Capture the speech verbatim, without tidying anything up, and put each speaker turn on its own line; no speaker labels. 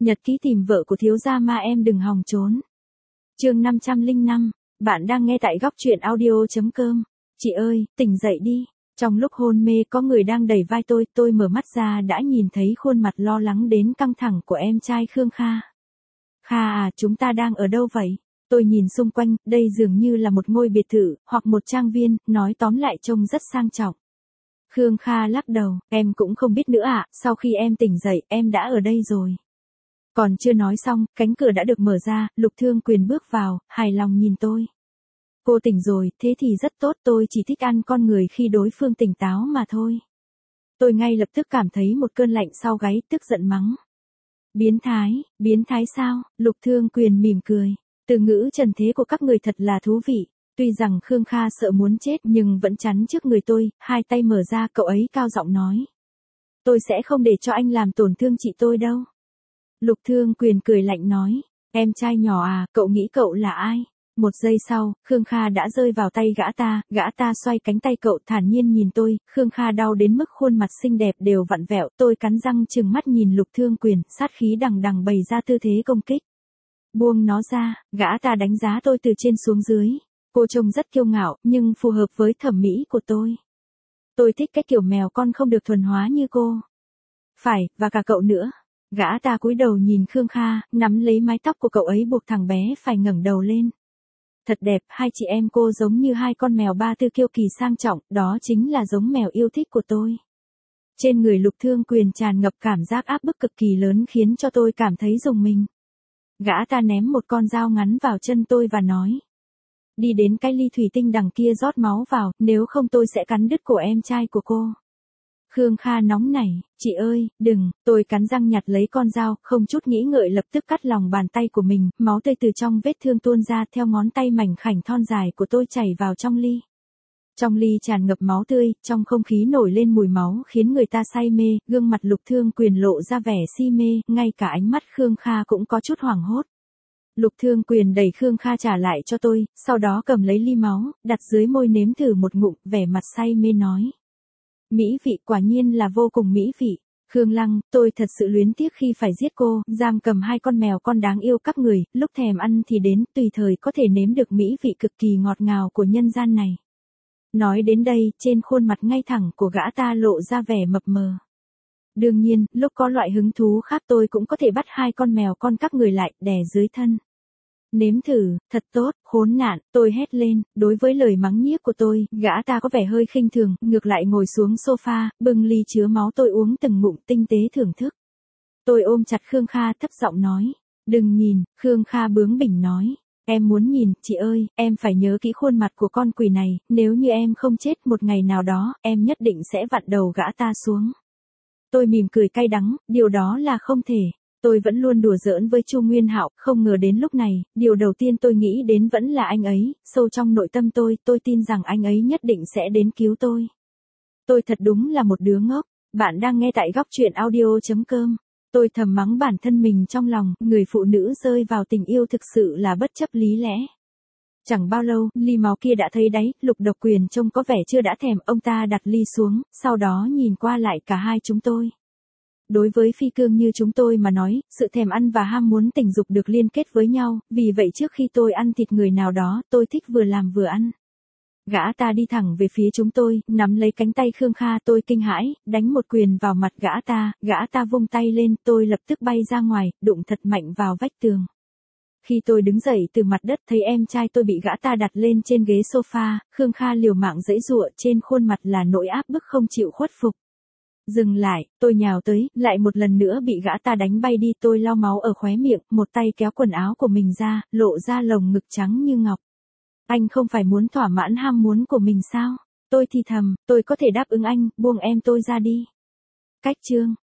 Nhật ký tìm vợ của thiếu gia ma em đừng hòng trốn. Chương năm trăm lẻ năm, bạn đang nghe tại góc truyện audio chấm com. Chị ơi, tỉnh dậy đi. Trong lúc hôn mê có người đang đẩy vai tôi, tôi mở mắt ra đã nhìn thấy khuôn mặt lo lắng đến căng thẳng của em trai Khương Kha. Kha à, chúng ta đang ở đâu vậy? Tôi nhìn xung quanh, đây dường như là một ngôi biệt thự, hoặc một trang viên, nói tóm lại trông rất sang trọng. Khương Kha lắc đầu, em cũng không biết nữa ạ, sau khi em tỉnh dậy, em đã ở đây rồi. Còn chưa nói xong, cánh cửa đã được mở ra, Lục Thương Quyền bước vào, hài lòng nhìn tôi. Cô tỉnh rồi, thế thì rất tốt, tôi chỉ thích ăn con người khi đối phương tỉnh táo mà thôi. Tôi ngay lập tức cảm thấy một cơn lạnh sau gáy, tức giận mắng. Biến thái, biến thái sao? Lục Thương Quyền mỉm cười. Từ ngữ trần thế của các người thật là thú vị. Tuy rằng Khương Kha sợ muốn chết nhưng vẫn chắn trước người tôi, hai tay mở ra, cậu ấy cao giọng nói. Tôi sẽ không để cho anh làm tổn thương chị tôi đâu. Lục Thương Quyền cười lạnh nói. Em trai nhỏ à, cậu nghĩ cậu là ai? Một giây sau, Khương Kha đã rơi vào tay gã ta, gã ta xoay cánh tay cậu thản nhiên nhìn tôi, Khương Kha đau đến mức khuôn mặt xinh đẹp đều vặn vẹo, tôi cắn răng trừng mắt nhìn Lục Thương Quyền, sát khí đằng đằng bày ra tư thế công kích. Buông nó ra, gã ta đánh giá tôi từ trên xuống dưới. Cô trông rất kiêu ngạo, nhưng phù hợp với thẩm mỹ của tôi. Tôi thích cái kiểu mèo con không được thuần hóa như cô. Phải, và cả cậu nữa. Gã ta cúi đầu nhìn Khương Kha, nắm lấy mái tóc của cậu ấy buộc thằng bé phải ngẩng đầu lên. Thật đẹp, hai chị em cô giống như hai con mèo ba tư kiêu kỳ sang trọng, đó chính là giống mèo yêu thích của tôi. Trên người Lục Thương Quyền tràn ngập cảm giác áp bức cực kỳ lớn khiến cho tôi cảm thấy rùng mình. Gã ta ném một con dao ngắn vào chân tôi và nói. Đi đến cái ly thủy tinh đằng kia rót máu vào, nếu không tôi sẽ cắn đứt cổ em trai của cô. Khương Kha nóng nảy, chị ơi, đừng, tôi cắn răng nhặt lấy con dao, không chút nghĩ ngợi lập tức cắt lòng bàn tay của mình, máu tươi từ trong vết thương tuôn ra theo ngón tay mảnh khảnh thon dài của tôi chảy vào trong ly. Trong ly tràn ngập máu tươi, trong không khí nổi lên mùi máu khiến người ta say mê, gương mặt Lục Thương Quyền lộ ra vẻ si mê, ngay cả ánh mắt Khương Kha cũng có chút hoảng hốt. Lục Thương Quyền đẩy Khương Kha trả lại cho tôi, sau đó cầm lấy ly máu, đặt dưới môi nếm thử một ngụm, vẻ mặt say mê nói. Mỹ vị, quả nhiên là vô cùng mỹ vị. Khương Lăng, tôi thật sự luyến tiếc khi phải giết cô, giam cầm hai con mèo con đáng yêu các người, lúc thèm ăn thì đến, tùy thời có thể nếm được mỹ vị cực kỳ ngọt ngào của nhân gian này. Nói đến đây, trên khuôn mặt ngay thẳng của gã ta lộ ra vẻ mập mờ. Đương nhiên, lúc có loại hứng thú khác tôi cũng có thể bắt hai con mèo con các người lại, đè dưới thân. Nếm thử, thật tốt, khốn nạn, tôi hét lên, đối với lời mắng nhiếc của tôi, gã ta có vẻ hơi khinh thường, ngược lại ngồi xuống sofa, bưng ly chứa máu tôi uống từng ngụm tinh tế thưởng thức. Tôi ôm chặt Khương Kha thấp giọng nói, đừng nhìn, Khương Kha bướng bỉnh nói, em muốn nhìn, chị ơi, em phải nhớ kỹ khuôn mặt của con quỷ này, nếu như em không chết một ngày nào đó, em nhất định sẽ vặn đầu gã ta xuống. Tôi mỉm cười cay đắng, điều đó là không thể. Tôi vẫn luôn đùa giỡn với Chu Nguyên Hạo, không ngờ đến lúc này, điều đầu tiên tôi nghĩ đến vẫn là anh ấy, sâu trong nội tâm tôi, tôi tin rằng anh ấy nhất định sẽ đến cứu tôi. Tôi thật đúng là một đứa ngốc, bạn đang nghe tại góc truyện audio chấm com. Tôi thầm mắng bản thân mình trong lòng, người phụ nữ rơi vào tình yêu thực sự là bất chấp lý lẽ. Chẳng bao lâu, ly máu kia đã thấy đáy, Lục Độc Quyền trông có vẻ chưa đã thèm, ông ta đặt ly xuống, sau đó nhìn qua lại cả hai chúng tôi. Đối với phi cương như chúng tôi mà nói, sự thèm ăn và ham muốn tình dục được liên kết với nhau, vì vậy trước khi tôi ăn thịt người nào đó, tôi thích vừa làm vừa ăn. Gã ta đi thẳng về phía chúng tôi, nắm lấy cánh tay Khương Kha, tôi kinh hãi, đánh một quyền vào mặt gã ta, gã ta vung tay lên, tôi lập tức bay ra ngoài, đụng thật mạnh vào vách tường. Khi tôi đứng dậy từ mặt đất thấy em trai tôi bị gã ta đặt lên trên ghế sofa, Khương Kha liều mạng giãy giụa, trên khuôn mặt là nỗi áp bức không chịu khuất phục. Dừng lại, tôi nhào tới, lại một lần nữa bị gã ta đánh bay đi, tôi lau máu ở khóe miệng, một tay kéo quần áo của mình ra, lộ ra lồng ngực trắng như ngọc. Anh không phải muốn thỏa mãn ham muốn của mình sao? Tôi thì thầm, tôi có thể đáp ứng anh, buông em tôi ra đi. Cách chương.